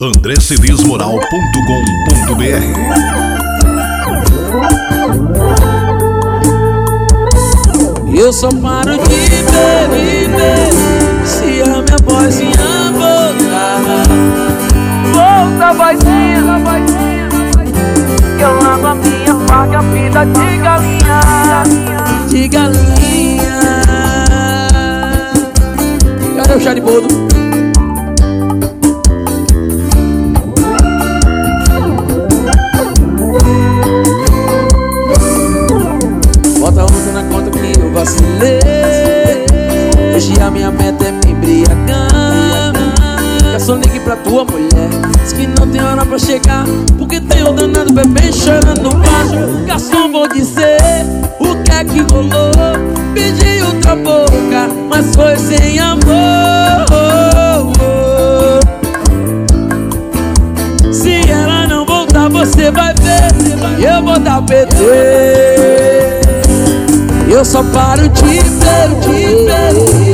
andrecedesmoral.com.br. Eu só paro de beber se a minha vozinha voltar. Volta, vozinha, que eu lavo a minha faca, vida de galinha. De galinha. Cadê o charibodo? Bota a outra na conta que eu vacilei. Hoje a minha meta é me embriagar. Garçom, ligue pra tua mulher, diz que não tem hora pra chegar, porque tem o danado bebê chorando no bar. Garçom, vou dizer o que é que rolou. Pedi outra boca, mas foi sem amor. Se ela não voltar, você vai ver, eu vou dar PT. Eu só paro de beber